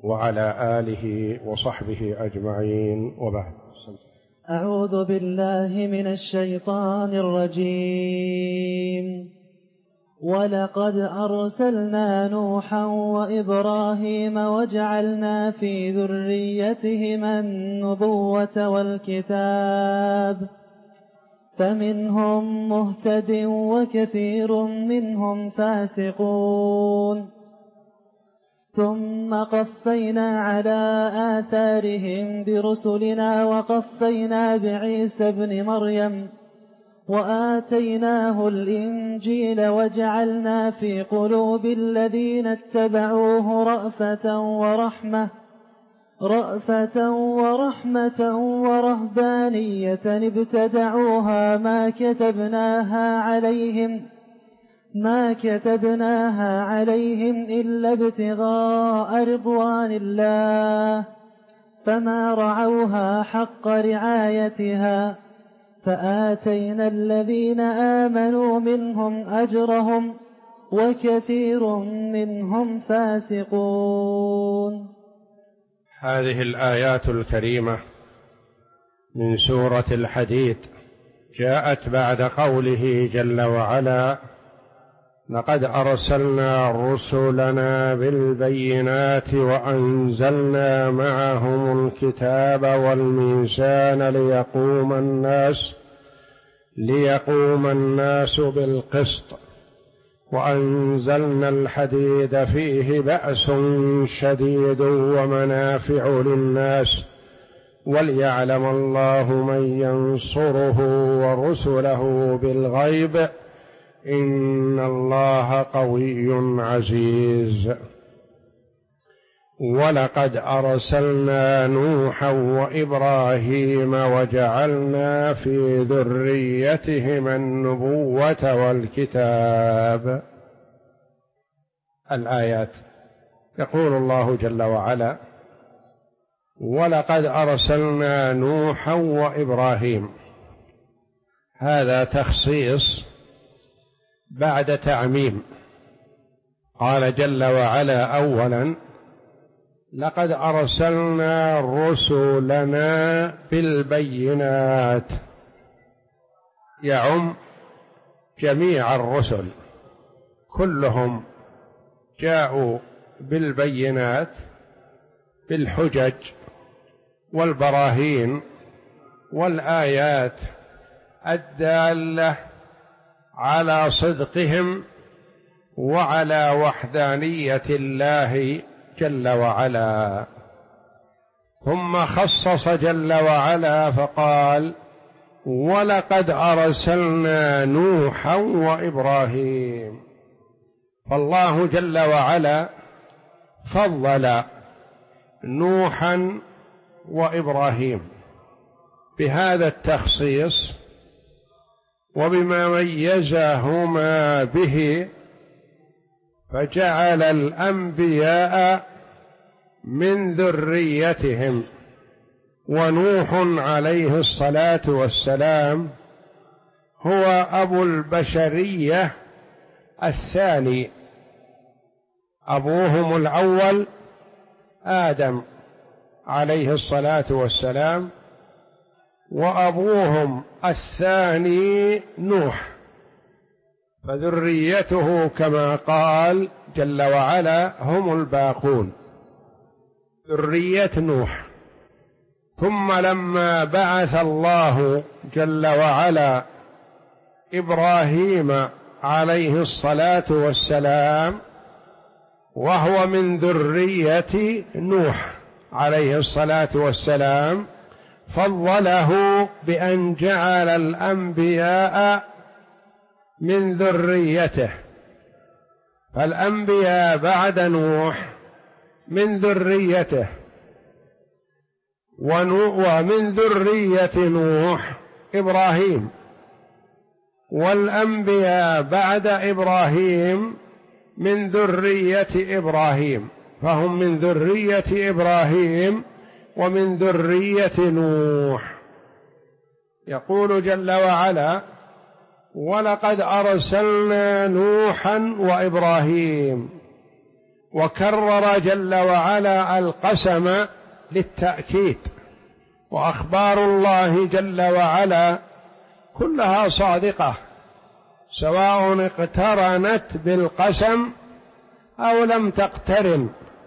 وعلى آله وصحبه أجمعين، وبعد. أعوذ بالله من الشيطان الرجيم. ولقد أرسلنا نوحا وإبراهيم وجعلنا في ذريتهما النبوة والكتاب فمنهم مهتد وكثير منهم فاسقون. ثم قفينا على آثارهم برسلنا وقفينا بعيسى ابن مريم وآتيناه الإنجيل وجعلنا في قلوب الذين اتبعوه رأفة ورحمة ورهبانية ابتدعوها ما كتبناها عليهم إلا ابتغاء رضوان الله فما رعوها حق رعايتها فآتينا الذين آمنوا منهم أجرهم وكثير منهم فاسقون. هذه الآيات الكريمة من سورة الحديد جاءت بعد قوله جل وعلا: لقد أرسلنا رسلنا بالبينات وأنزلنا معهم الكتاب والميزان ليقوم الناس بالقسط وأنزلنا الحديد فيه بأس شديد ومنافع للناس وليعلم الله من ينصره ورسله بالغيب إن الله قوي عزيز. ولقد أرسلنا نوحا وإبراهيم وجعلنا في ذريتهما النبوة والكتاب. الآيات. يقول الله جل وعلا: ولقد أرسلنا نوحا وإبراهيم. هذا تخصيص بعد تعميم. قال جل وعلا أولا: لقد أرسلنا رسلنا بالبينات، يعم جميع الرسل، كلهم جاءوا بالبينات، بالحجج والبراهين والآيات الدالة على صدقهم وعلى وحدانية الله جل وعلا. ثم خصص جل وعلا فقال: ولقد أرسلنا نوحا وإبراهيم. فالله جل وعلا فضل نوحا وإبراهيم بهذا التخصيص وبما ميزهما به، فجعل الأنبياء من ذريتهم. ونوح عليه الصلاة والسلام هو أبو البشرية الثاني، أبوهم الأول آدم عليه الصلاة والسلام، وأبوهم الثاني نوح، فذريته كما قال جل وعلا هم الباقون، ذرية نوح. ثم لما بعث الله جل وعلا إبراهيم عليه الصلاة والسلام وهو من ذرية نوح عليه الصلاة والسلام، فضله بأن جعل الأنبياء من ذريته. فالأنبياء بعد نوح من ذريته، ومن ذرية نوح إبراهيم، والأنبياء بعد إبراهيم من ذرية إبراهيم، فهم من ذرية إبراهيم ومن ذرية نوح. يقول جل وعلا: ولقد أرسلنا نوحا وإبراهيم. وكرر جل وعلا القسم للتأكيد. وأخبار الله جل وعلا كلها صادقة، سواء اقترنت بالقسم أو لم تقترن،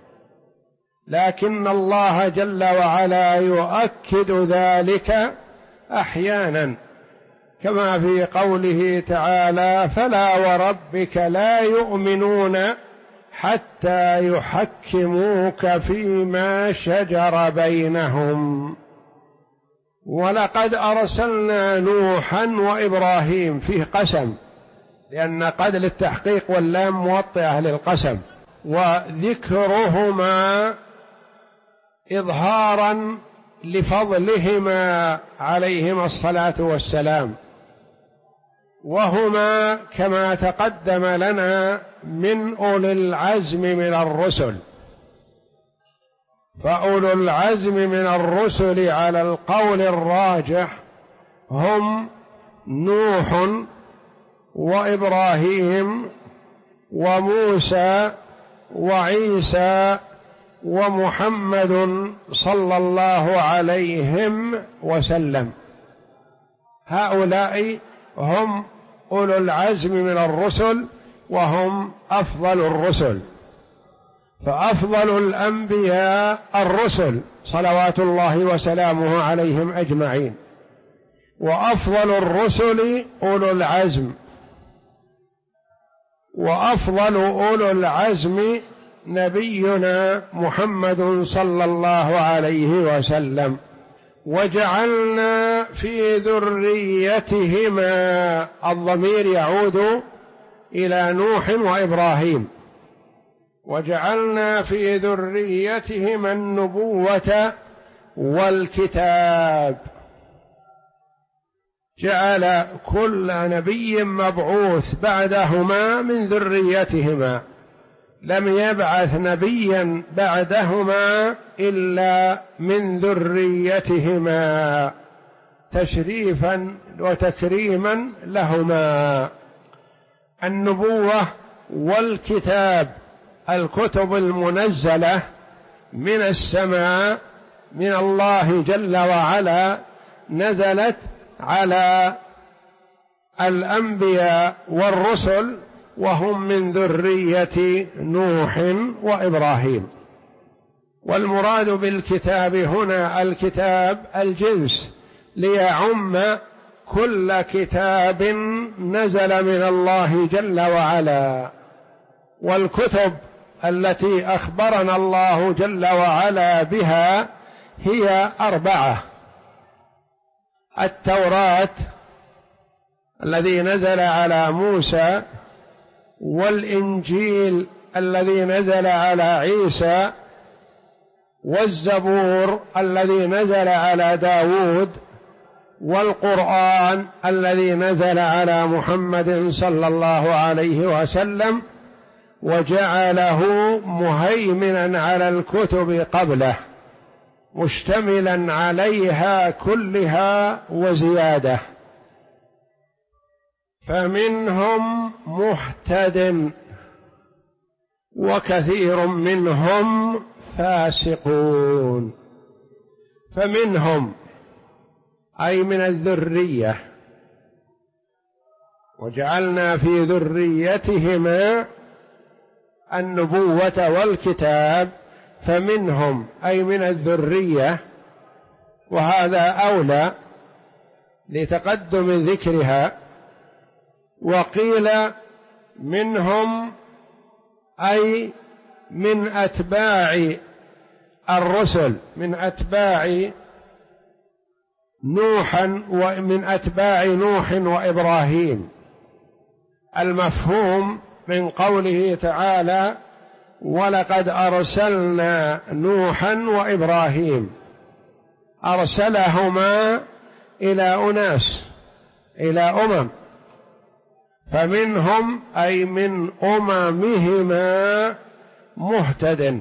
لكن الله جل وعلا يؤكد ذلك أحيانا، كما في قوله تعالى: فلا وربك لا يؤمنون حتى يحكموك فيما شجر بينهم. ولقد أرسلنا نوحا وإبراهيم، فيه قسم، لأن قد للتحقيق واللام موطئة للقسم، وذكرهما إظهارا لفضلهما عليهما الصلاة والسلام، وهما كما تقدم لنا من أولي العزم من الرسل. فأولو العزم من الرسل على القول الراجح هم نوح وإبراهيم وموسى وعيسى ومحمد صلى الله عليهم وسلم. هؤلاء هم أولو العزم من الرسل، وهم أفضل الرسل. فأفضل الأنبياء الرسل صلوات الله وسلامه عليهم أجمعين، وأفضل الرسل أولو العزم، وأفضل أولو العزم نبينا محمد صلى الله عليه وسلم. وجعلنا في ذريتهما، الضمير يعود إلى نوح وإبراهيم، وجعلنا في ذريتهما النبوة والكتاب. جعل كل نبي مبعوث بعدهما من ذريتهما، لم يبعث نبيا بعدهما إلا من ذريتهما تشريفا وتكريما لهما. النبوة والكتاب، الكتب المنزلة من السماء من الله جل وعلا، نزلت على الأنبياء والرسل، وهم من ذرية نوح وإبراهيم. والمراد بالكتاب هنا الكتاب الجنس، ليعم كل كتاب نزل من الله جل وعلا. والكتب التي أخبرنا الله جل وعلا بها هي 4: التوراة الذي نزل على موسى، والإنجيل الذي نزل على عيسى، والزبور الذي نزل على داود، والقرآن الذي نزل على محمد صلى الله عليه وسلم، وجعله مهيمنا على الكتب قبله، مشتملا عليها كلها وزيادة. فمنهم مهتد وكثير منهم فاسقون. فمنهم أي من الذرية، وجعلنا في ذريتهما النبوة والكتاب. فمنهم أي من الذرية، وهذا أولى لتقدم ذكرها. وقيل منهم أي من أتباع الرسل، من أتباع نوحا ومن أتباع نوح وإبراهيم. المفهوم من قوله تعالى: ولقد أرسلنا نوحا وإبراهيم، أرسلهما إلى أناس، إلى أمم. فمنهم أي من أممهما مهتد،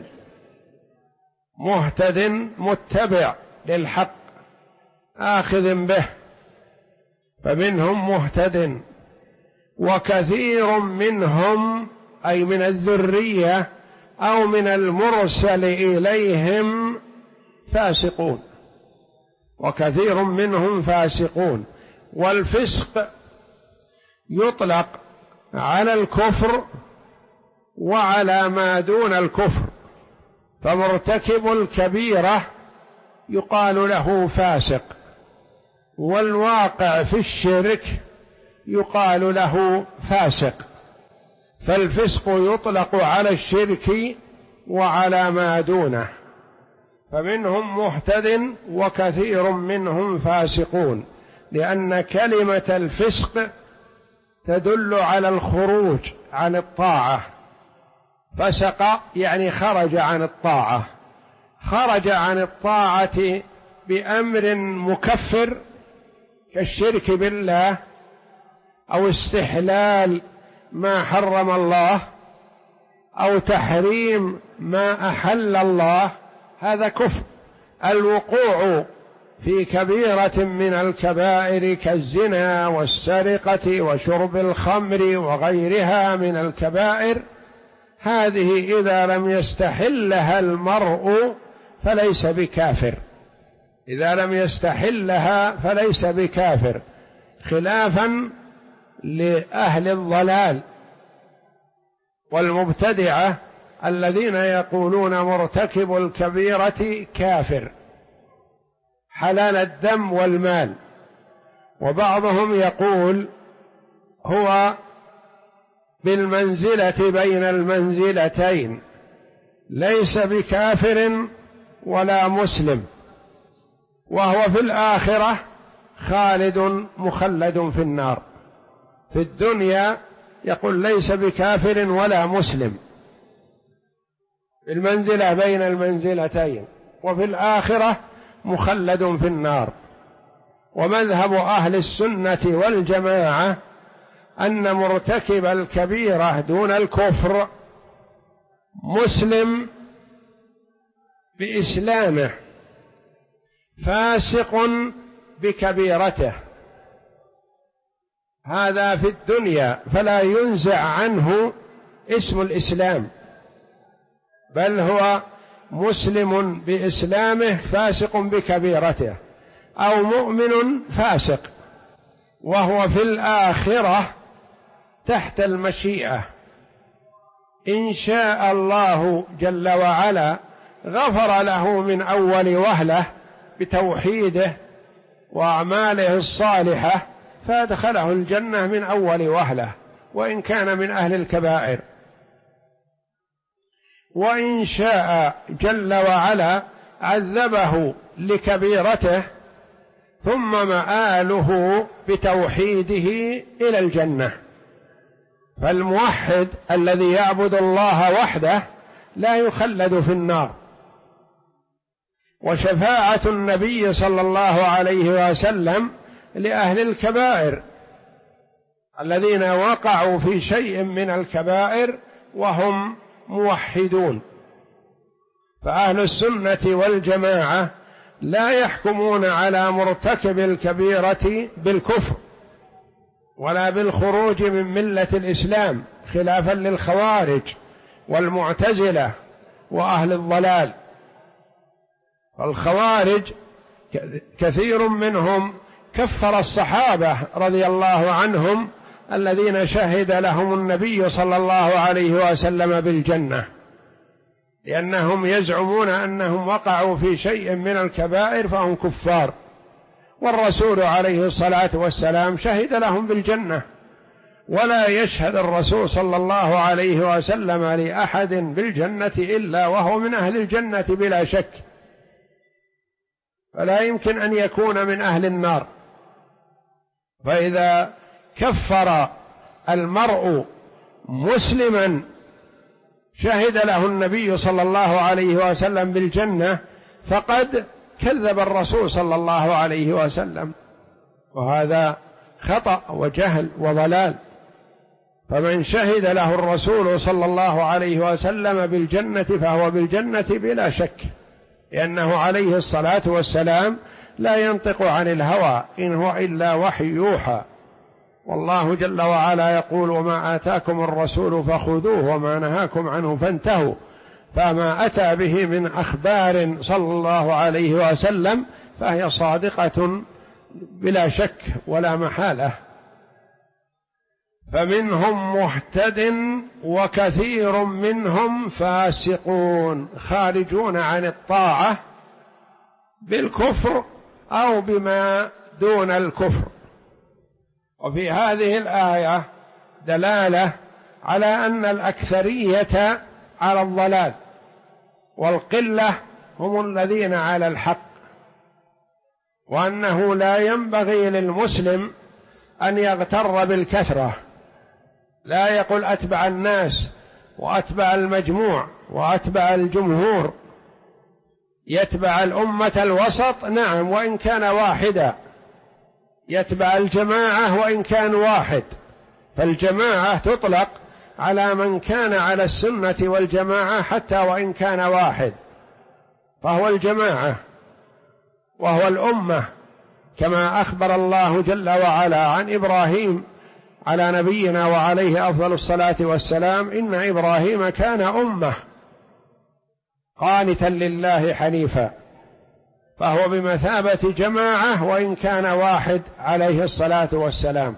مهتد متبع للحق آخذ به، فمنهم مهتد. وكثير منهم أي من الذرية أو من المرسل إليهم فاسقون، وكثير منهم فاسقون. والفسق يطلق على الكفر وعلى ما دون الكفر، فمرتكب الكبيرة يقال له فاسق، والواقع في الشرك يقال له فاسق. فالفسق يطلق على الشرك وعلى ما دونه، فمنهم مهتد وكثير منهم فاسقون، لأن كلمة الفسق تدل على الخروج عن الطاعة. فسق يعني خرج عن الطاعة، خرج عن الطاعة بأمر مكفر كالشرك بالله أو استحلال ما حرم الله أو تحريم ما أحل الله، هذا كفر. الوقوع في كبيرة من الكبائر كالزنا والسرقة وشرب الخمر وغيرها من الكبائر، هذه إذا لم يستحلها المرء فليس بكافر، إذا لم يستحلها فليس بكافر، خلافا لأهل الضلال والمبتدعة الذين يقولون مرتكب الكبيرة كافر حلال الدم والمال. وبعضهم يقول هو بالمنزلة بين المنزلتين، ليس بكافر ولا مسلم، وهو في الآخرة خالد مخلد في النار. في الدنيا يقول ليس بكافر ولا مسلم، المنزلة بين المنزلتين، وفي الآخرة مخلد في النار. ومذهب أهل السنة والجماعة أن مرتكب الكبيرة دون الكفر مسلم بإسلامه فاسق بكبيرته، هذا في الدنيا، فلا ينزع عنه اسم الإسلام، بل هو مسلم بإسلامه فاسق بكبيرته، أو مؤمن فاسق، وهو في الآخرة تحت المشيئة. إن شاء الله جل وعلا غفر له من أول وهلة بتوحيده وأعماله الصالحة فأدخله الجنة من أول وهلة، وإن كان من أهل الكبائر. وإن شاء جل وعلا عذبه لكبيرته ثم مآله بتوحيده إلى الجنة. فالموحد الذي يعبد الله وحده لا يخلد في النار. وشفاعة النبي صلى الله عليه وسلم لأهل الكبائر الذين وقعوا في شيء من الكبائر وهم موحدون. فأهل السنة والجماعة لا يحكمون على مرتكب الكبيرة بالكفر ولا بالخروج من ملة الإسلام، خلافا للخوارج والمعتزلة وأهل الضلال. الخوارج كثير منهم كفر الصحابة رضي الله عنهم الذين شهد لهم النبي صلى الله عليه وسلم بالجنة، لأنهم يزعمون أنهم وقعوا في شيء من الكبائر فهم كفار، والرسول عليه الصلاة والسلام شهد لهم بالجنة، ولا يشهد الرسول صلى الله عليه وسلم لأحد بالجنة إلا وهو من أهل الجنة بلا شك، فلا يمكن أن يكون من أهل النار. فإذا كفر المرء مسلما شهد له النبي صلى الله عليه وسلم بالجنة فقد كذب الرسول صلى الله عليه وسلم، وهذا خطأ وجهل وضلال. فمن شهد له الرسول صلى الله عليه وسلم بالجنة فهو بالجنة بلا شك، لأنه عليه الصلاة والسلام لا ينطق عن الهوى إن هو إلا وحي يوحى. والله جل وعلا يقول: وما آتاكم الرسول فخذوه وما نهاكم عنه فانتهوا فما أتى به من أخبار صلى الله عليه وسلم فهي صادقة بلا شك ولا محالة. فمنهم مهتد وكثير منهم فاسقون، خارجون عن الطاعة بالكفر أو بما دون الكفر. وفي هذه الآية دلالة على أن الأكثرية على الضلال والقلة هم الذين على الحق، وأنه لا ينبغي للمسلم أن يغتر بالكثرة، لا يقل أتبع الناس وأتبع المجموع وأتبع الجمهور، يتبع الأمة الوسط نعم وإن كان واحدا، يتبع الجماعة وإن كان واحد، فالجماعة تطلق على من كان على السنة والجماعة حتى وإن كان واحد، فهو الجماعة وهو الأمة، كما أخبر الله جل وعلا عن إبراهيم على نبينا وعليه أفضل الصلاة والسلام: إن إبراهيم كان أمة قانتا لله حنيفا، فهو بمثابة جماعة وإن كان واحد عليه الصلاة والسلام.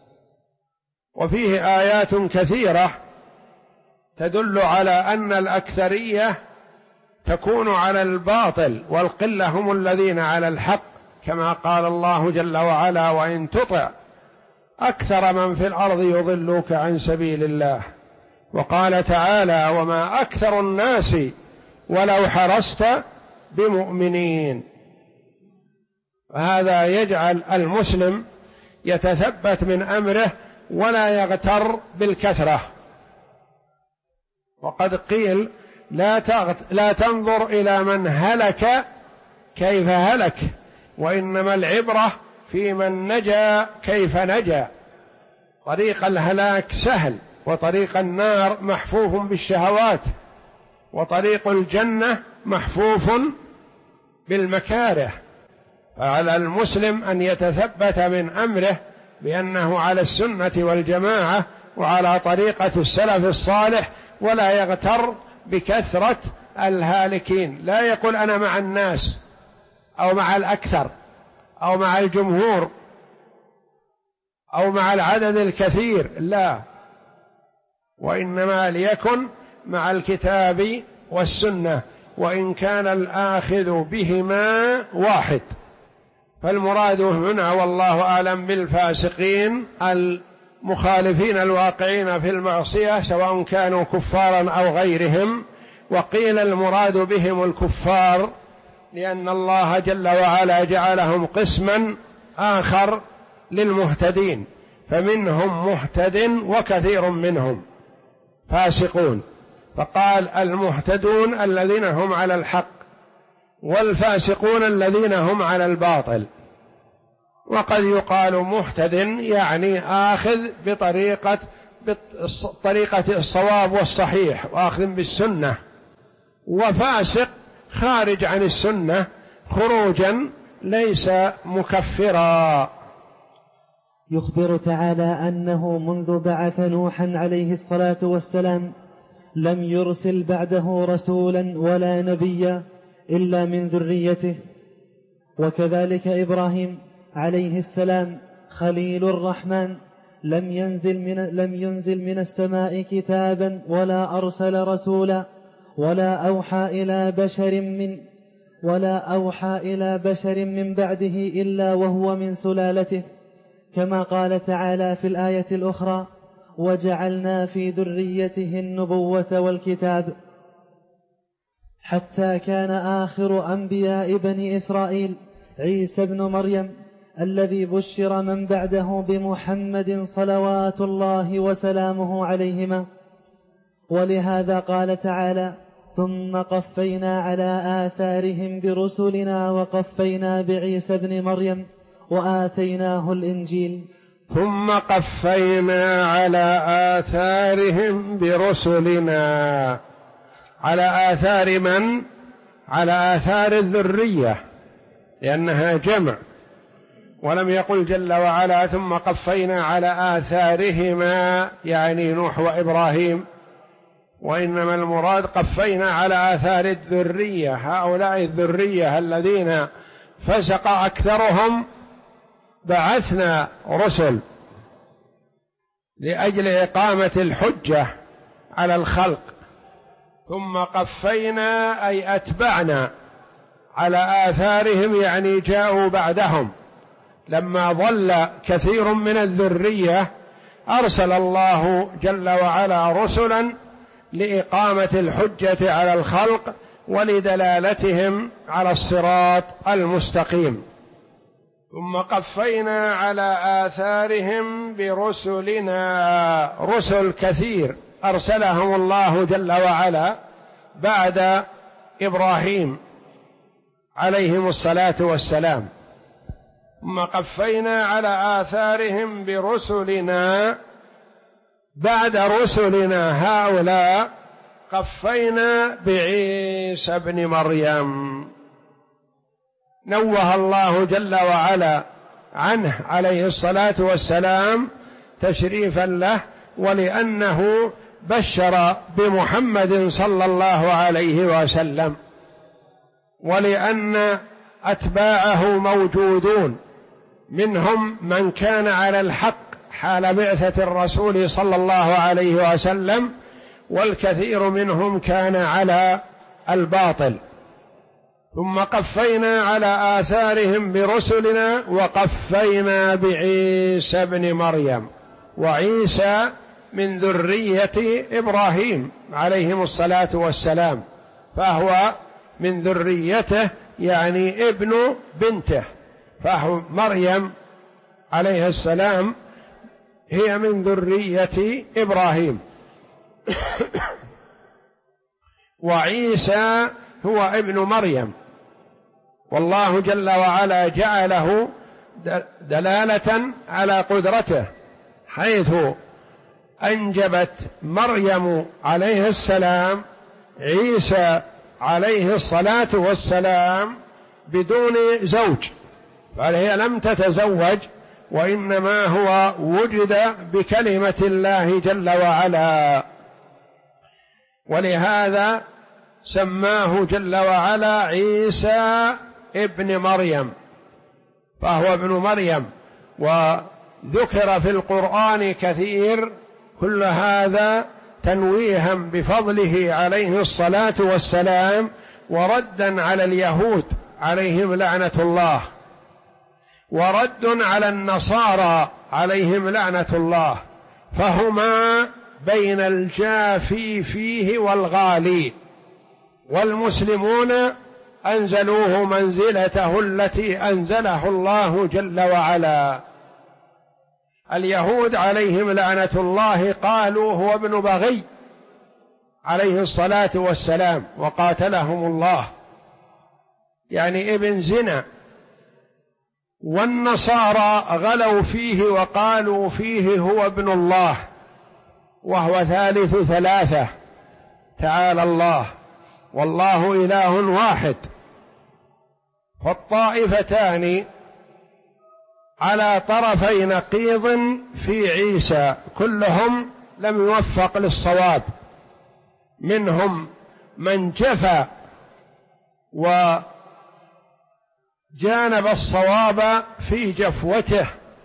وفيه آيات كثيرة تدل على أن الأكثرية تكون على الباطل والقلة هم الذين على الحق، كما قال الله جل وعلا: وإن تطع أكثر من في الأرض يضلوك عن سبيل الله. وقال تعالى: وما أكثر الناس ولو حرصت بمؤمنين. هذا يجعل المسلم يتثبت من أمره ولا يغتر بالكثرة. وقد قيل: لا تنظر إلى من هلك كيف هلك، وإنما العبرة في من نجا كيف نجا. طريق الهلاك سهل، وطريق النار محفوف بالشهوات، وطريق الجنة محفوف بالمكاره. فعلى المسلم أن يتثبت من أمره بأنه على السنة والجماعة وعلى طريقة السلف الصالح، ولا يغتر بكثرة الهالكين، لا يقول أنا مع الناس أو مع الأكثر أو مع الجمهور أو مع العدد الكثير، لا، وإنما ليكن مع الكتاب والسنة، وإن كان الآخذ بهما واحد. فالمراد هنا والله أعلم بالفاسقين المخالفين الواقعين في المعصية سواء كانوا كفارا أو غيرهم، وقيل المراد بهم الكفار لأن الله جل وعلا جعلهم قسما آخر للمهتدين، فمنهم مهتد وكثير منهم فاسقون، فقال المهتدون الذين هم على الحق والفاسقون الذين هم على الباطل. وقد يقال مهتد يعني آخذ بطريقة الصواب والصحيح وآخذ بالسنة، وفاسق خارج عن السنة خروجا ليس مكفرا. يخبر تعالى أنه منذ بعث نوحا عليه الصلاة والسلام لم يرسل بعده رسولا ولا نبيا إلا من ذريته، وكذلك إبراهيم عليه السلام خليل الرحمن لم ينزل من السماء كتابا ولا أرسل رسولا ولا أوحى إلى بشر من بعده إلا وهو من سلالته، كما قال تعالى في الآية الأخرى: وجعلنا في ذريته النبوة والكتاب. حتى كان آخر أنبياء بني إسرائيل عيسى بن مريم الذي بشر من بعده بمحمد صلوات الله وسلامه عليهما. ولهذا قال تعالى: ثم قفينا على آثارهم برسلنا وقفينا بعيسى بن مريم وآتيناه الإنجيل. ثم قفينا على آثارهم برسلنا، على آثار من؟ على آثار الذرية، لأنها جمع، ولم يقل جل وعلا ثم قفينا على آثارهما يعني نوح وإبراهيم، وإنما المراد قفينا على آثار الذرية، هؤلاء الذرية الذين فسق أكثرهم بعثنا رسل لأجل إقامة الحجة على الخلق، ثم قفينا أي أتبعنا على آثارهم، يعني جاءوا بعدهم لما ضل كثير من الذرية أرسل الله جل وعلا رسلا لإقامة الحجة على الخلق ولدلالتهم على الصراط المستقيم. ثم قفينا على آثارهم برسلنا، رسل كثير أرسلهم الله جل وعلا بعد إبراهيم عليهم الصلاة والسلام. ثم قفينا على آثارهم برسلنا، بعد رسلنا هؤلاء قفينا بعيسى ابن مريم، نوه الله جل وعلا عنه عليه الصلاة والسلام تشريفا له، ولأنه بشر بمحمد صلى الله عليه وسلم، ولأن أتباعه موجودون، منهم من كان على الحق حال بعثة الرسول صلى الله عليه وسلم، والكثير منهم كان على الباطل. ثم قفينا على آثارهم برسلنا وقفينا بعيسى ابن مريم، وعيسى من ذرية إبراهيم عليهم الصلاة والسلام، فهو من ذريته يعني ابن بنته، فهو مريم عليه السلام هي من ذرية إبراهيم وعيسى هو ابن مريم، والله جل وعلا جعله دلالة على قدرته، حيث أنجبت مريم عليه السلام عيسى عليه الصلاة والسلام بدون زوج، فهي لم تتزوج، وإنما هو وجد بكلمة الله جل وعلا، ولهذا سماه جل وعلا عيسى ابن مريم، فهو ابن مريم، وذكر في القرآن كثير، كل هذا تنويها بفضله عليه الصلاة والسلام، وردا على اليهود عليهم لعنة الله، ورد على النصارى عليهم لعنة الله، فهما بين الجافي فيه والغالي، والمسلمون أنزلوه منزلته التي أنزله الله جل وعلا. اليهود عليهم لعنة الله قالوا هو ابن بغي عليه الصلاة والسلام وقاتلهم الله، يعني ابن زنا، والنصارى غلوا فيه وقالوا فيه هو ابن الله وهو ثالث ثلاثة، تعالى الله، والله إله واحد. فالطائفتان على طرفي نقيض في عيسى، كلهم لم يوفق للصواب، منهم من جفى وجانب الصواب في جفوته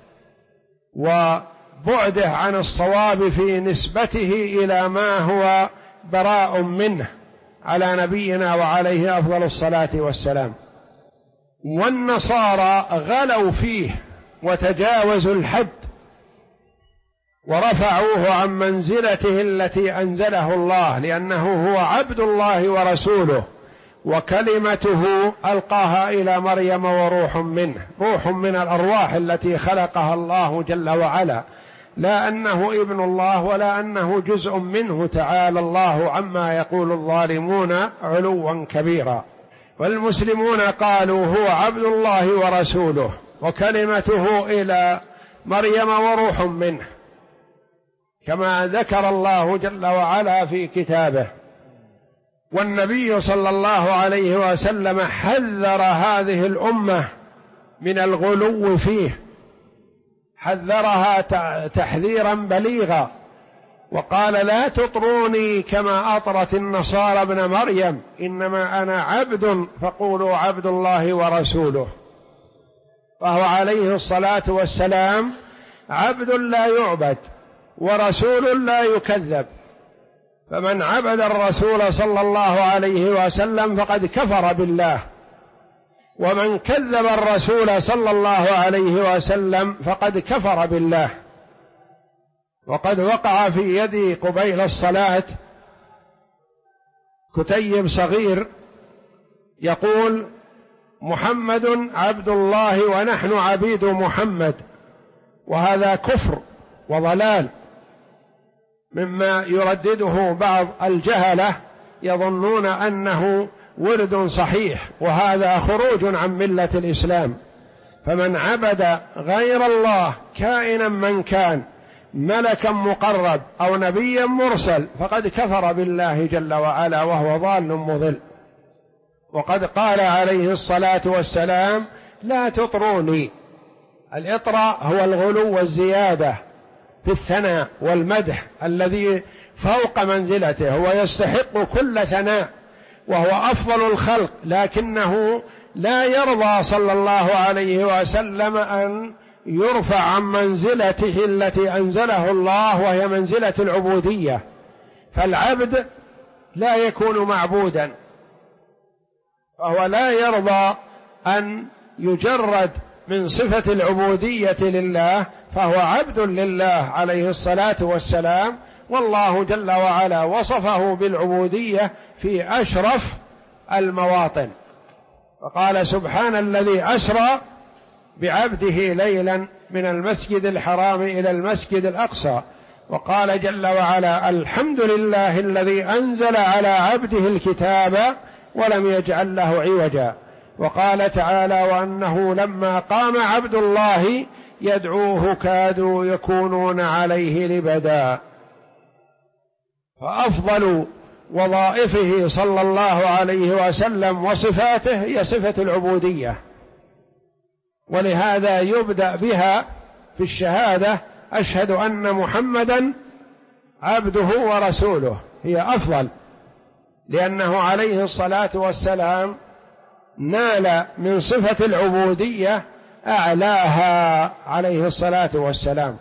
وبعده عن الصواب في نسبته إلى ما هو براء منه على نبينا وعليه أفضل الصلاة والسلام. والنصارى غلوا فيه وتجاوزوا الحد ورفعوه عن منزلته التي أنزله الله، لأنه هو عبد الله ورسوله، وكلمته ألقاها إلى مريم وروح منه، روح من الأرواح التي خلقها الله جل وعلا، لا أنه ابن الله ولا أنه جزء منه، تعالى الله عما يقول الظالمون علوا كبيرا. والمسلمون قالوا هو عبد الله ورسوله وكلمته إلى مريم وروح منه، كما ذكر الله جل وعلا في كتابه. والنبي صلى الله عليه وسلم حذر هذه الأمة من الغلو فيه، حذرها تحذيرا بليغا، وقال لا تطروني كما أطرت النصارى ابن مريم، إنما أنا عبد فقولوا عبد الله ورسوله. فهو عليه الصلاة والسلام عبد لا يعبد ورسول لا يكذب، فمن عبد الرسول صلى الله عليه وسلم فقد كفر بالله، ومن كذب الرسول صلى الله عليه وسلم فقد كفر بالله. وقد وقع في يدي قبيل الصلاة كتيب صغير يقول محمد عبد الله ونحن عبيد محمد، وهذا كفر وضلال مما يردده بعض الجهلة يظنون أنه ورد صحيح، وهذا خروج عن ملة الإسلام. فمن عبد غير الله كائنا من كان، ملكا مقرب أو نبيا مرسل، فقد كفر بالله جل وعلا وهو ضال مضل. وقد قال عليه الصلاة والسلام لا تطروني. الإطراء هو الغلو والزيادة في الثناء والمدح الذي فوق منزلته، هو يستحق كل ثناء وهو أفضل الخلق، لكنه لا يرضى صلى الله عليه وسلم أن يرفع عن منزلته التي أنزله الله، وهي منزلة العبودية. فالعبد لا يكون معبودا، فهو لا يرضى أن يجرد من صفة العبودية لله، فهو عبد لله عليه الصلاة والسلام. والله جل وعلا وصفه بالعبودية في أشرف المواطن، فقال سبحان الذي أسرى بعبده ليلا من المسجد الحرام إلى المسجد الأقصى. وقال جل وعلا الحمد لله الذي أنزل على عبده الكتاب ولم يجعل له عوجا. وقال تعالى وأنه لما قام عبد الله يدعوه كادوا يكونون عليه لبدا. فأفضل وظائفه صلى الله عليه وسلم وصفاته هي صفة العبودية، ولهذا يبدأ بها في الشهادة أشهد أن محمدا عبده ورسوله، هي أفضل، لأنه عليه الصلاة والسلام نال من صفة العبودية أعلاها عليه الصلاة والسلام.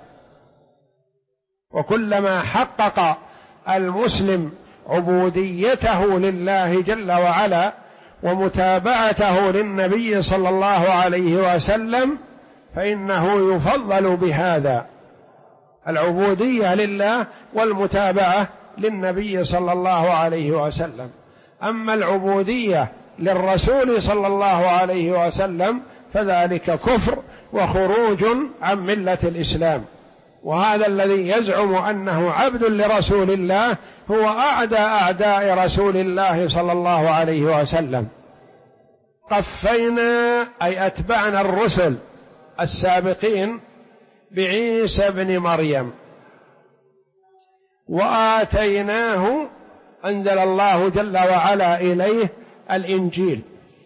وكلما حقق المسلم عبوديته لله جل وعلا ومتابعته للنبي صلى الله عليه وسلم فإنه يفضل بهذا، العبودية لله والمتابعة للنبي صلى الله عليه وسلم. أما العبودية للرسول صلى الله عليه وسلم فذلك كفر وخروج عن ملة الإسلام. وهذا الذي يزعم أنه عبد لرسول الله هو أعدى أعداء رسول الله صلى الله عليه وسلم. قفينا أي أتبعنا الرسل السابقين بعيسى بن مريم وآتيناه، أنزل الله جل وعلا إليه الإنجيل.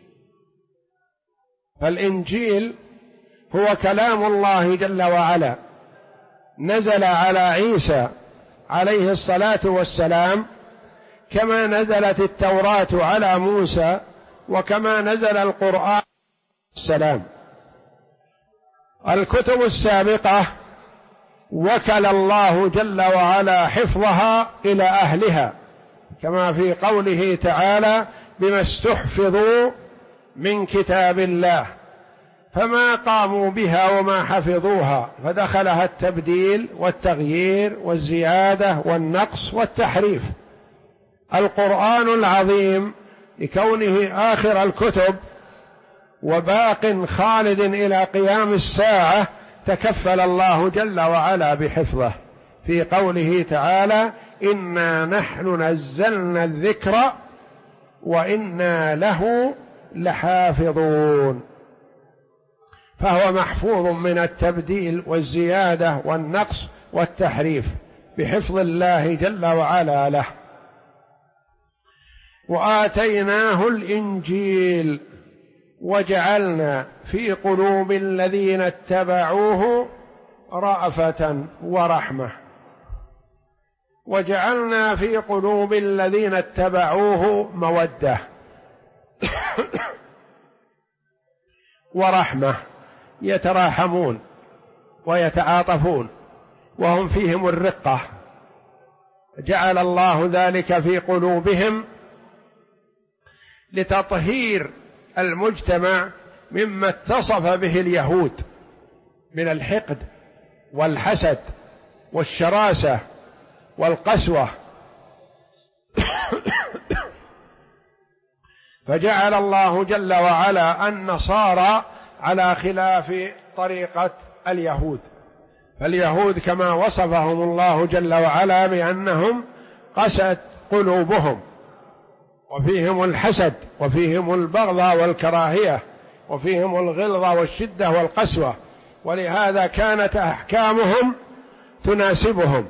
فالإنجيل هو كلام الله جل وعلا، نزل على عيسى عليه الصلاة والسلام كما نزلت التوراة على موسى وكما نزل القرآن السلام. الكتب السابقة وكل الله جل وعلا حفظها إلى أهلها، كما في قوله تعالى بما استحفظوا من كتاب الله، فما قاموا بها وما حفظوها، فدخلها التبديل والتغيير والزيادة والنقص والتحريف. القرآن العظيم لكونه آخر الكتب وباق خالد إلى قيام الساعة تكفل الله جل وعلا بحفظه في قوله تعالى إنا نحن نزلنا الذكر وإنا له لحافظون. فهو محفوظ من التبديل والزيادة والنقص والتحريف بحفظ الله جل وعلا له. وآتيناه الإنجيل وجعلنا في قلوب الذين اتبعوه رأفة ورحمة. وجعلنا في قلوب الذين اتبعوه مودة ورحمة، يتراحمون ويتعاطفون وهم فيهم الرقة. جعل الله ذلك في قلوبهم لتطهير المجتمع مما اتصف به اليهود من الحقد والحسد والشراسة والقسوة. فجعل الله جل وعلا النصارى على خلاف طريقة اليهود، فاليهود كما وصفهم الله جل وعلا بأنهم قست قلوبهم وفيهم الحسد وفيهم البغضة والكراهية وفيهم الغلظة والشدة والقسوة، ولهذا كانت أحكامهم تناسبهم.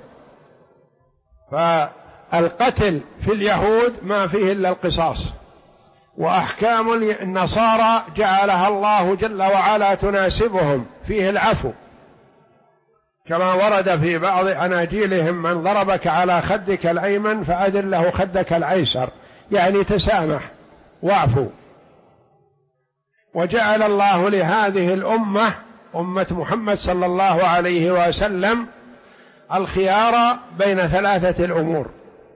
فالقتل في اليهود ما فيه إلا القصاص، وأحكام النصارى جعلها الله جل وعلا تناسبهم، فيه العفو، كما ورد في بعض أناجيلهم: من ضربك على خدك الأيمن فأدر له خدك الأيسر، يعني تسامح واعفو. وجعل الله لهذه الأمة، أمة محمد صلى الله عليه وسلم، الخيار بين ثلاثة الأمور: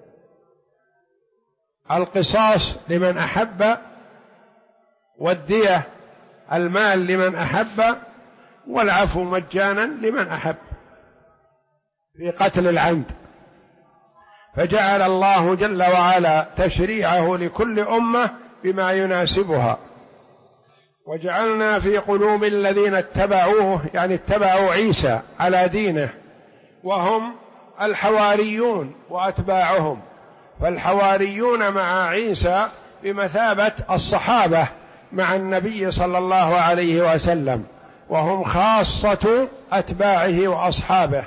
القصاص لمن أحب، والدية المال لمن أحب، والعفو مجانا لمن أحب في قتل العمد. فجعل الله جل وعلا تشريعه لكل أمة بما يناسبها. وجعلنا في قلوب الذين اتبعوه، يعني اتبعوا عيسى على دينه، وهم الحواريون وأتباعهم. فالحواريون مع عيسى بمثابة الصحابة مع النبي صلى الله عليه وسلم، وهم خاصة أتباعه وأصحابه.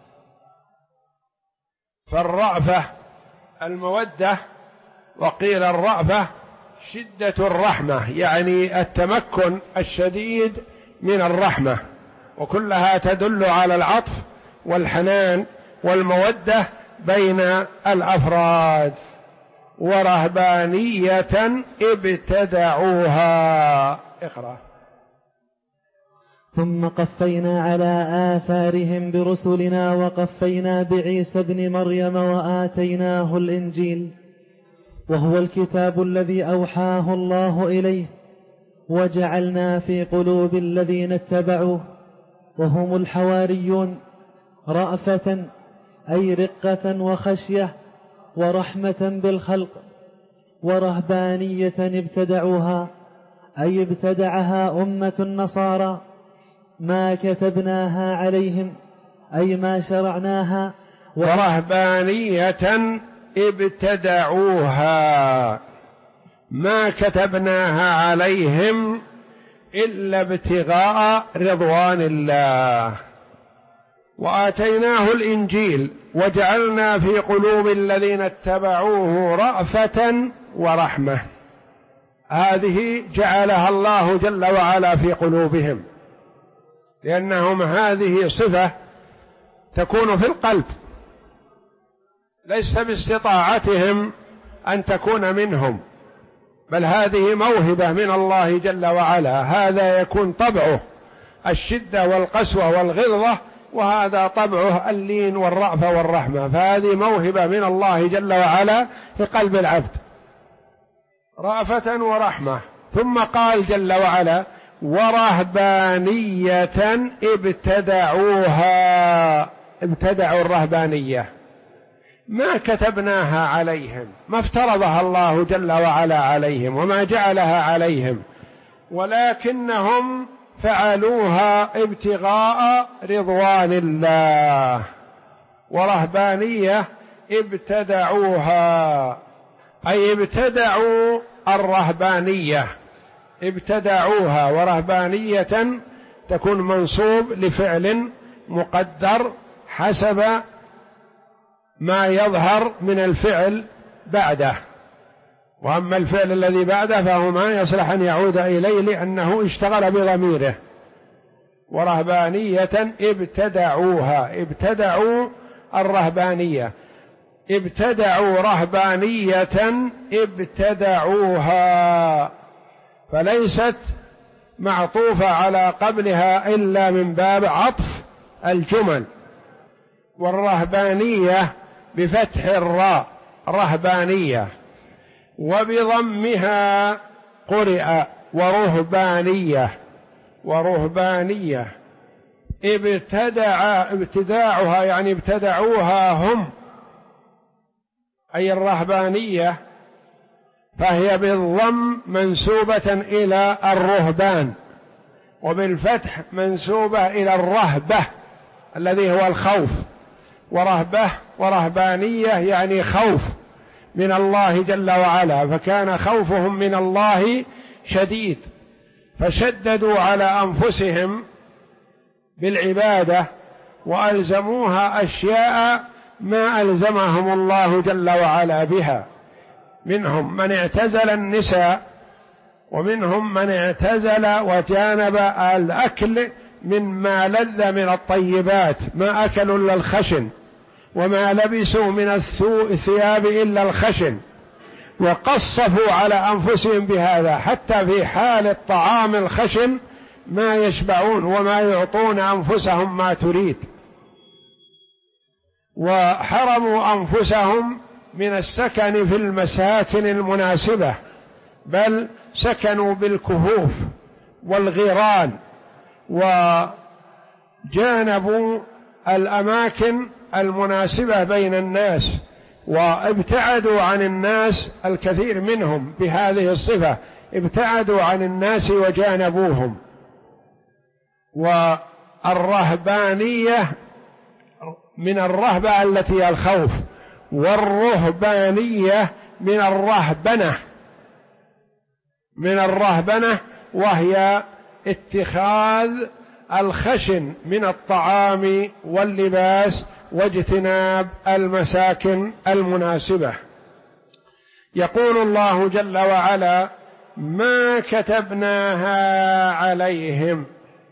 فالرأفة المودة، وقيل الرأفة شدة الرحمة، يعني التمكن الشديد من الرحمة، وكلها تدل على العطف والحنان والمودة بين الأفراد. ورهبانية ابتدعوها. اقرأ. ثم قفينا على آثارهم برسلنا وقفينا بعيسى ابن مريم وآتيناه الإنجيل، وهو الكتاب الذي أوحاه الله إليه، وجعلنا في قلوب الذين اتبعوه وهم الحواريون رأفة، أي رقة وخشية ورحمة بالخلق. ورهبانية ابتدعوها، أي ابتدعها أمة النصارى، ما كتبناها عليهم، أي ما شرعناها. ورهبانية ابتدعوها ما كتبناها عليهم إلا ابتغاء رضوان الله. وآتيناه الإنجيل وجعلنا في قلوب الذين اتبعوه رأفة ورحمة. هذه جعلها الله جل وعلا في قلوبهم، لأنهم هذه صفة تكون في القلب، ليس باستطاعتهم أن تكون منهم، بل هذه موهبة من الله جل وعلا. هذا يكون طبعه الشدة والقسوة والغلظة، وهذا طبعه اللين والرأفة والرحمة، فهذه موهبة من الله جل وعلا في قلب العبد، رأفة ورحمة. ثم قال جل وعلا: ورهبانية ابتدعوها. ابتدعوا الرهبانية، ما كتبناها عليهم، ما افترضها الله جل وعلا عليهم وما جعلها عليهم، ولكنهم فعلوها ابتغاء رضوان الله. ورهبانية ابتدعوها، أي ابتدعوا الرهبانية، ابتدعوها. ورهبانية تكون منصوب لفعل مقدر حسب ما يظهر من الفعل بعده، وأما الفعل الذي بعده فهو ما يصلح أن يعود إليه لأنه اشتغل بضميره. ورهبانية ابتدعوها، ابتدعوا الرهبانية. ابتدعوا رهبانية ابتدعوها، فليست معطوفة على قبلها إلا من باب عطف الجمل. والرهبانية بفتح الراء رهبانية، وبضمها قرئ ورهبانية. ورهبانية ابتداعها يعني ابتدعوها هم، أي الرهبانية، فهي بالضم منسوبة إلى الرهبان، وبالفتح منسوبة إلى الرهبة الذي هو الخوف. ورهبة ورهبانية يعني خوف من الله جل وعلا، فكان خوفهم من الله شديد، فشددوا على أنفسهم بالعبادة وألزموها أشياء ما ألزمهم الله جل وعلا بها. منهم من اعتزل النساء، ومنهم من اعتزل وجانب الأكل مما لذ من الطيبات، ما أكلوا إلا الخشن، وما لبسوا من الثياب إلا الخشن، وقصفوا على أنفسهم بهذا، حتى في حال الطعام الخشن ما يشبعون وما يعطون أنفسهم ما تريد. وحرموا أنفسهم من السكن في المساكن المناسبة، بل سكنوا بالكهوف والغيران، وجانبوا الأماكن المناسبة بين الناس، وابتعدوا عن الناس الكثير منهم بهذه الصفة، ابتعدوا عن الناس وجانبوهم. والرهبانية من الرهبة التي هي الخوف، والرهبانية من الرهبنة وهي اتخاذ الخشن من الطعام واللباس واجتناب المساكن المناسبة. يقول الله جل وعلا: ما كتبناها عليهم،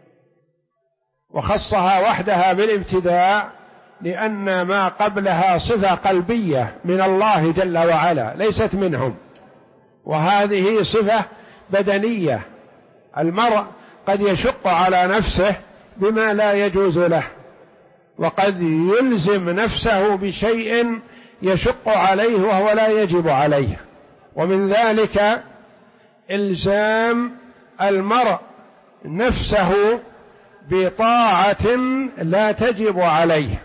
وخصها وحدها بالابتداء لأن ما قبلها صفة قلبية من الله جل وعلا ليست منهم، وهذه صفة بدنية. المرء قد يشق على نفسه بما لا يجوز له، وقد يلزم نفسه بشيء يشق عليه وهو لا يجب عليه، ومن ذلك إلزام المرء نفسه بطاعة لا تجب عليه،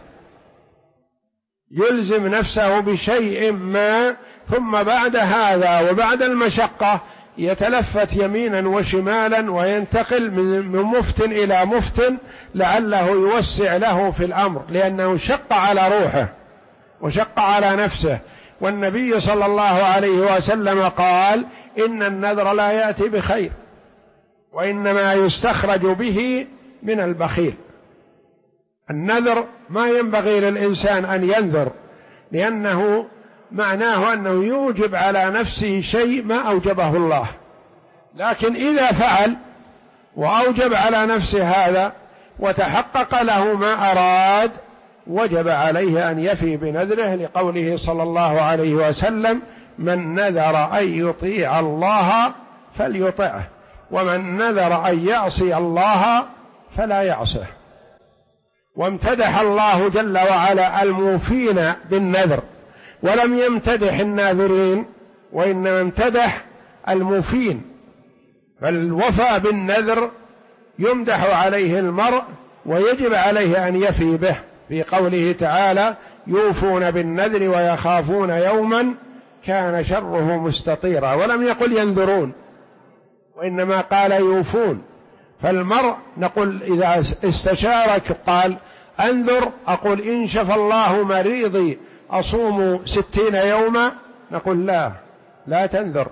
يلزم نفسه بشيء ما، ثم بعد هذا وبعد المشقة يتلفت يمينا وشمالا وينتقل من مفت إلى مفت لعله يوسع له في الأمر، لأنه شق على روحه وشق على نفسه. والنبي صلى الله عليه وسلم قال: إن النذر لا يأتي بخير، وإنما يستخرج به من البخيل. النذر ما ينبغي للإنسان أن ينذر، لأنه معناه أنه يوجب على نفسه شيء ما أوجبه الله، لكن إذا فعل وأوجب على نفسه هذا وتحقق له ما أراد وجب عليه أن يفي بنذره، لقوله صلى الله عليه وسلم: من نذر أن يطيع الله فليطعه، ومن نذر أن يعصي الله فلا يعصه. وامتدح الله جل وعلا الموفين بالنذر، ولم يمتدح الناذرين، وإنما امتدح الموفين. فالوفاء بالنذر يمدح عليه المرء ويجب عليه أن يفي به، في قوله تعالى: يوفون بالنذر ويخافون يوما كان شره مستطيرا، ولم يقل ينذرون، وإنما قال يوفون. فالمرء نقول إذا استشارك قال أنذر، أقول إن شفى الله مريضي أصوم 60 يوما، نقول لا تنذر.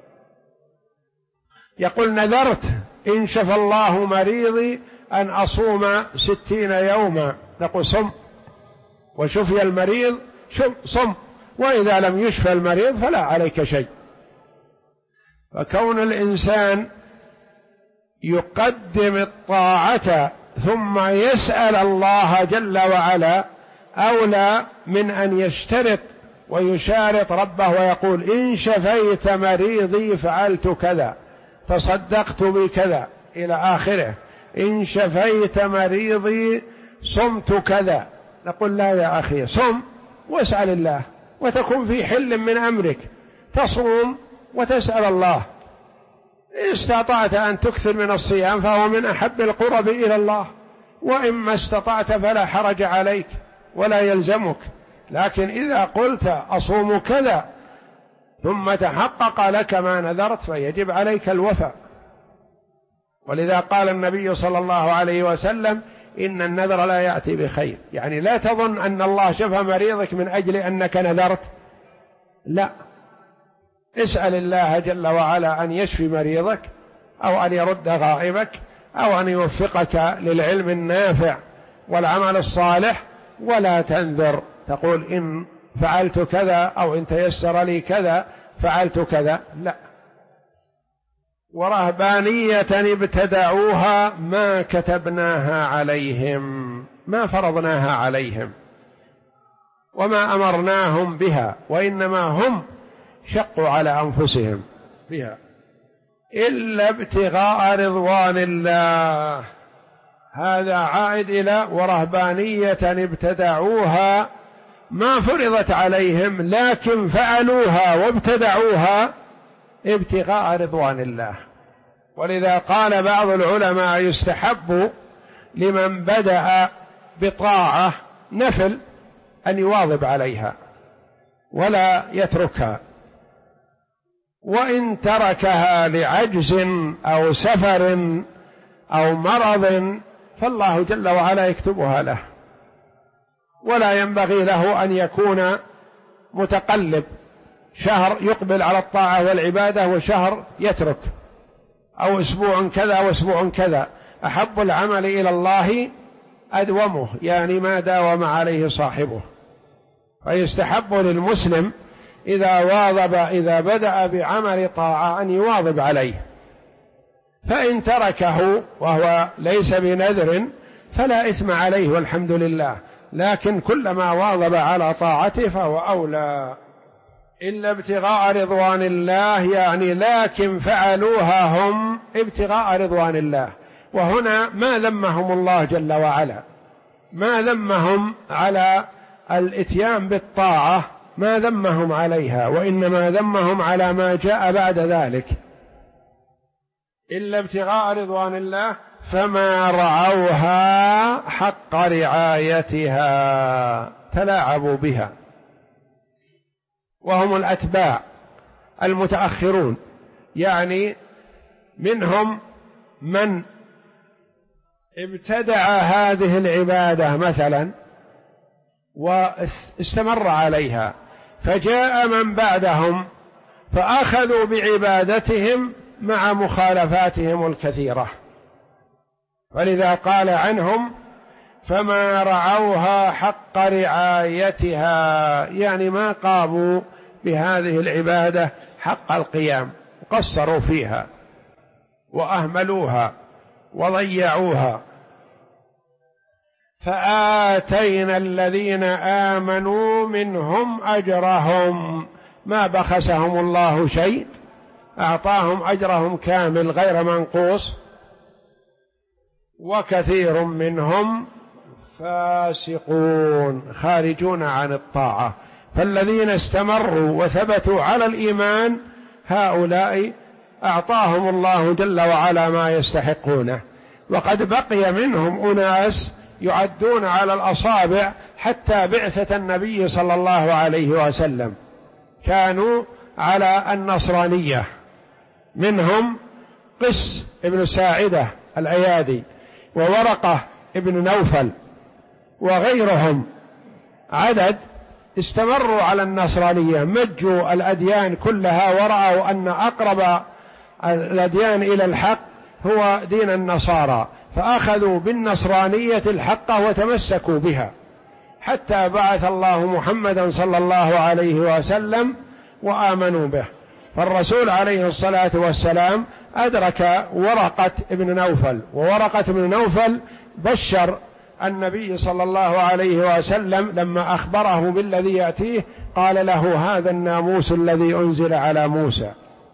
يقول نذرت إن شفى الله مريضي أن أصوم 60 يوما، نقول صم، وشفي المريض صم، وإذا لم يشفى المريض فلا عليك شيء. فكون الإنسان يقدم الطاعة ثم يسأل الله جل وعلا أولى من أن يشترط ويشارط ربه ويقول إن شفيت مريضي فعلت كذا، تصدقت بكذا إلى آخره، إن شفيت مريضي صمت كذا، نقول لا يا أخي، صم واسأل الله وتكون في حل من أمرك، تصوم وتسأل الله. إن استطعت أن تكثر من الصيام فهو من أحب القرب إلى الله، وإما استطعت فلا حرج عليك ولا يلزمك. لكن إذا قلت أصوم كذا ثم تحقق لك ما نذرت فيجب عليك الوفاء. ولذا قال النبي صلى الله عليه وسلم إن النذر لا يأتي بخير، يعني لا تظن أن الله شفى مريضك من أجل أنك نذرت، لا، اسأل الله جل وعلا أن يشفي مريضك أو أن يرد غائبك أو أن يوفقك للعلم النافع والعمل الصالح، ولا تنذر تقول إن فعلت كذا أو إن تيسر لي كذا فعلت كذا، لا. ورهبانية ابتدعوها ما كتبناها عليهم، ما فرضناها عليهم وما أمرناهم بها، وإنما هم شقوا على أنفسهم بها، إلا ابتغاء رضوان الله. هذا عائد إلى ورهبانية ابتدعوها ما فرضت عليهم لكن فعلوها وابتدعوها ابتغاء رضوان الله. ولذا قال بعض العلماء يستحب لمن بدأ بطاعة نفل أن يواظب عليها ولا يتركها، وإن تركها لعجز أو سفر أو مرض فالله جل وعلا يكتبها له، ولا ينبغي له أن يكون متقلب، شهر يقبل على الطاعة والعبادة وشهر يترك، أو أسبوع كذا وأسبوع كذا. أحب العمل إلى الله أدومه، يعني ما داوم عليه صاحبه. فيستحب للمسلم إذا واظب، إذا بدأ بعمل طاعة أن يواظب عليه، فإن تركه وهو ليس بنذر فلا إثم عليه والحمد لله، لكن كلما واظب على طاعته فهو أولى. إلا ابتغاء رضوان الله، يعني لكن فعلوها هم ابتغاء رضوان الله. وهنا ما ذمهم الله جل وعلا، ما ذمهم على الإتيان بالطاعة، ما ذمهم عليها، وإنما ذمهم على ما جاء بعد ذلك. إلا ابتغاء رضوان الله فما رعوها حق رعايتها، تلاعبوا بها، وهم الأتباع المتأخرون، يعني منهم من ابتدع هذه العبادة مثلا واستمر عليها، فجاء من بعدهم فأخذوا بعبادتهم مع مخالفاتهم الكثيرة، ولذا قال عنهم فما رعوها حق رعايتها، يعني ما قاموا بهذه العبادة حق القيام، قصروا فيها وأهملوها وضيعوها. فآتينا الذين آمنوا منهم أجرهم، ما بخسهم الله شيء، أعطاهم أجرهم كامل غير منقوص. وكثير منهم فاسقون، خارجون عن الطاعة. فالذين استمروا وثبتوا على الإيمان هؤلاء أعطاهم الله جل وعلا ما يستحقونه. وقد بقي منهم أناس يعدون على الأصابع حتى بعثة النبي صلى الله عليه وسلم كانوا على النصرانية، منهم قس ابن ساعدة الأيادي وورقة ابن نوفل وغيرهم، عدد استمروا على النصرانية، مجوا الأديان كلها ورأوا أن أقرب الأديان إلى الحق هو دين النصارى، فأخذوا بالنصرانية الحقة وتمسكوا بها حتى بعث الله محمدا صلى الله عليه وسلم وآمنوا به. فالرسول عليه الصلاة والسلام أدرك ورقة ابن نوفل، وورقة ابن نوفل بشر النبي صلى الله عليه وسلم لما أخبره بالذي يأتيه، قال له: هذا الناموس الذي أنزل على موسى،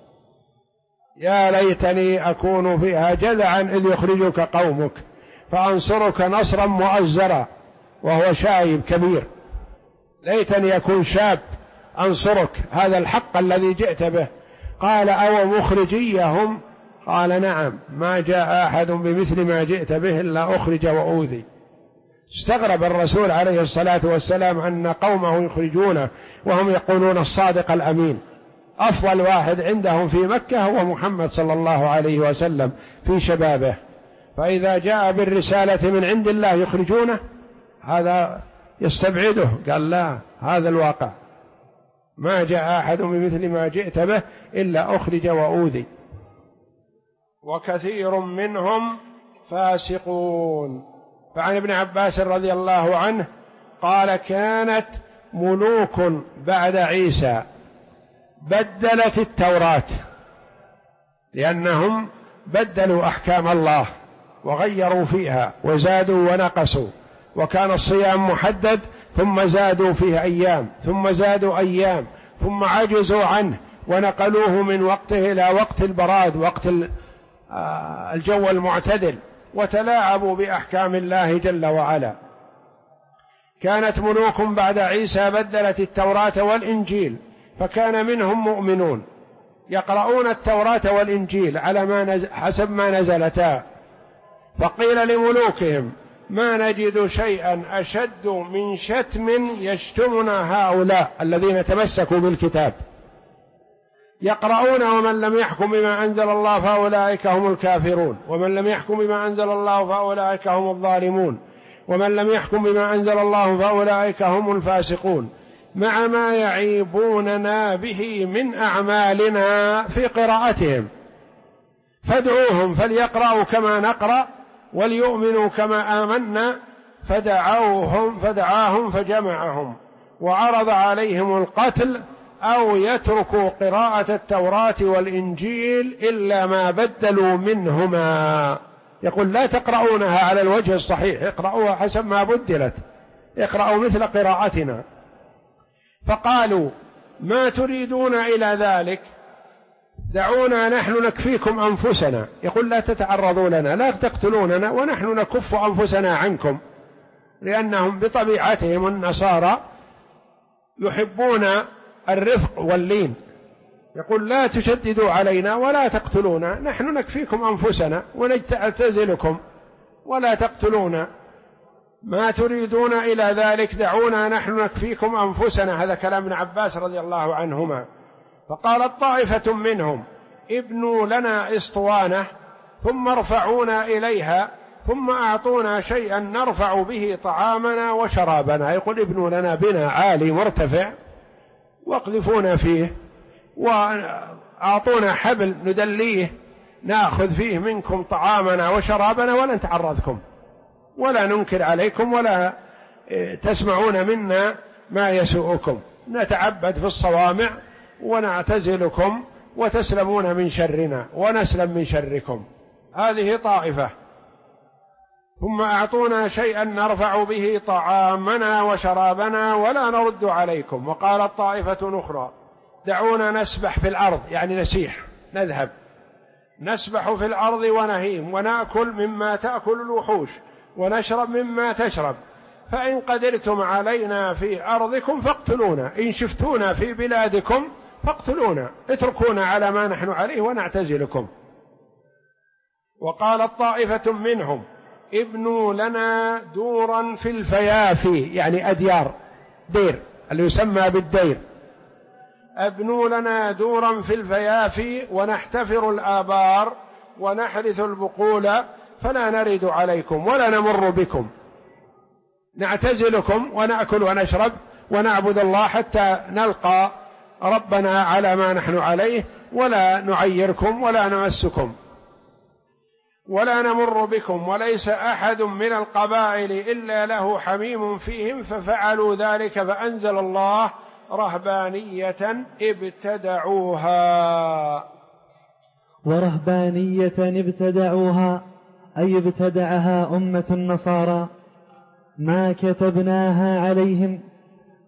يا ليتني أكون فيها جذعا إذ يخرجك قومك فأنصرك نصرا مؤزرا، وهو شايب كبير، ليتني أكون شاب أنصرك، هذا الحق الذي جئت به. قال: أو مخرجيهم؟ قال: نعم، ما جاء أحد بمثل ما جئت به إلا أخرج وأوذي. استغرب الرسول عليه الصلاة والسلام أن قومه يخرجونه وهم يقولون الصادق الأمين. أفضل واحد عندهم في مكة هو محمد صلى الله عليه وسلم في شبابه، فإذا جاء بالرسالة من عند الله يخرجونه، هذا يستبعده. قال: لا، هذا الواقع، ما جاء أحد بمثل ما جئت به إلا أخرج وأوذي، وكثير منهم فاسقون. فعن ابن عباس رضي الله عنه قال: كانت ملوك بعد عيسى بدلت التوراة، لأنهم بدلوا أحكام الله وغيروا فيها وزادوا ونقصوا، وكان الصيام محدد ثم زادوا فيه أيام ثم زادوا أيام ثم عجزوا عنه ونقلوه من وقته إلى وقت البراد، وقت الجو المعتدل، وتلاعبوا بأحكام الله جل وعلا. كانت ملوك بعد عيسى بدلت التوراة والإنجيل، فكان منهم مؤمنون يقرؤون التوراة والإنجيل على حسب ما نزلتا، فقيل لملوكهم: ما نجد شيئا أشد من شتم يشتمنا هؤلاء الذين تمسكوا بالكتاب، يقرؤون: ومن لم يحكم بما أنزل الله فأولئك هم الكافرون، ومن لم يحكم بما أنزل الله فأولئك هم الظالمون، ومن لم يحكم بما أنزل الله فأولئك هم الفاسقون، مع ما يعيبوننا به من أعمالنا في قراءتهم، فادعوهم فليقرأوا كما نقرأ وليؤمنوا كما آمنا. فدعاهم فجمعهم وعرض عليهم القتل أو يتركوا قراءة التوراة والإنجيل إلا ما بدلوا منهما. يقول: لا تقرؤونها على الوجه الصحيح، اقرؤوها حسب ما بدلت، اقرأوا مثل قراءتنا. فقالوا: ما تريدون إلى ذلك؟ دعونا نحن نكفيكم أنفسنا. يقول: لا تتعرضوا لنا، لا تقتلوننا ونحن نكف أنفسنا عنكم، لأنهم بطبيعتهم النصارى يحبون الرفق واللين. يقول: لا تشددوا علينا ولا تقتلونا، نحن نكفيكم أنفسنا ونعتزلكم ولا تقتلونا. ما تريدون إلى ذلك؟ دعونا نحن نكفيكم أنفسنا. هذا كلام ابن عباس رضي الله عنهما. فقالت طائفة منهم: ابنوا لنا اسطوانة ثم ارفعونا إليها ثم أعطونا شيئا نرفع به طعامنا وشرابنا. يقول: ابنوا لنا بنا عالي مرتفع واقذفونا فيه، وأعطونا حبل ندليه نأخذ فيه منكم طعامنا وشرابنا، ولا نتعرضكم ولا ننكر عليكم ولا تسمعون منا ما يسوءكم، نتعبد في الصوامع ونعتزلكم وتسلمون من شرنا ونسلم من شركم. هذه طائفة. ثم أعطونا شيئا نرفع به طعامنا وشرابنا ولا نرد عليكم. وقالت طائفة أخرى: دعونا نسبح في الأرض، يعني نسيح، نذهب نسبح في الأرض ونهيم ونأكل مما تأكل الوحوش ونشرب مما تشرب، فإن قدرتم علينا في أرضكم فاقتلونا، إن شفتونا في بلادكم فاقتلونا، اتركونا على ما نحن عليه ونعتزلكم. وقالت طائفة منهم: ابنوا لنا دورا في الفيافي، يعني أديار، دير اللي يسمى بالدير، ابنوا لنا دورا في الفيافي ونحتفر الآبار ونحرث البقول فلا نرد عليكم ولا نمر بكم، نعتزلكم ونأكل ونشرب ونعبد الله حتى نلقى ربنا على ما نحن عليه، ولا نعيركم ولا نمسكم ولا نمر بكم، وليس أحد من القبائل إلا له حميم فيهم. ففعلوا ذلك فأنزل الله: رهبانية ابتدعوها. ورهبانية ابتدعوها أي ابتدعها أمة النصارى، ما كتبناها عليهم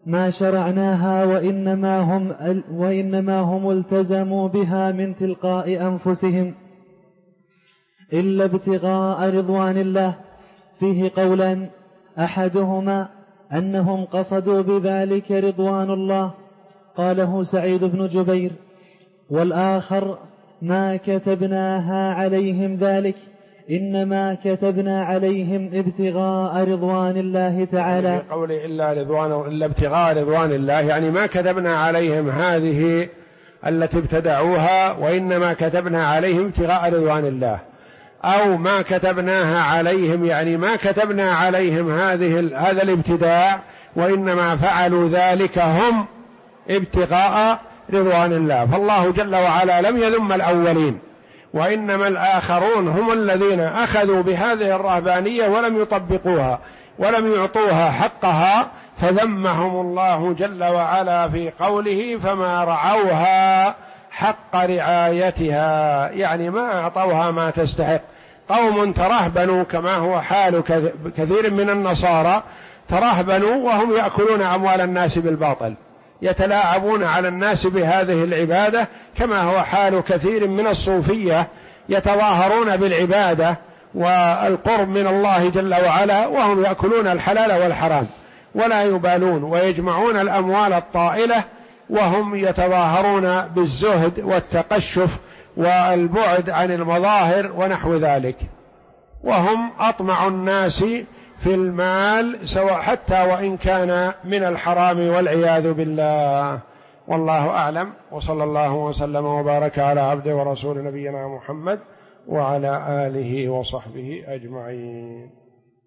ما شرعناها وإنما هم التزموا بها من تلقاء أنفسهم إلا ابتغاء رضوان الله. فيه قولان: أحدهما أنهم قصدوا بذلك رضوان الله، قاله سعيد بن جبير، والآخر: ما كتبناها عليهم ذلك، إنما كتبنا عليهم ابتغاء رضوان الله تعالى. في قوله إلا ابتغاء رضوان الله، يعني ما كتبنا عليهم هذه التي ابتدعوها، وإنما كتبنا عليهم ابتغاء رضوان الله. أو ما كتبناها عليهم، يعني ما كتبنا عليهم هذا الابتداع، وإنما فعلوا ذلك هم ابتغاء رضوان الله. فالله جل وعلا لم يذم الأولين، وإنما الآخرون هم الذين أخذوا بهذه الرهبانية ولم يطبقوها ولم يعطوها حقها، فذمهم الله جل وعلا في قوله: فما رعوها حق رعايتها، يعني ما أعطوها ما تستحق. قوم ترهبنوا كما هو حال كثير من النصارى، ترهبنوا وهم يأكلون أموال الناس بالباطل، يتلاعبون على الناس بهذه العبادة، كما هو حال كثير من الصوفية، يتظاهرون بالعبادة والقرب من الله جل وعلا وهم يأكلون الحلال والحرام ولا يبالون، ويجمعون الأموال الطائلة وهم يتظاهرون بالزهد والتقشف والبعد عن المظاهر ونحو ذلك، وهم أطمع الناس في المال سواء حتى وإن كان من الحرام والعياذ بالله. والله أعلم، وصلى الله وسلم وبارك على عبده ورسول نبينا محمد وعلى آله وصحبه أجمعين.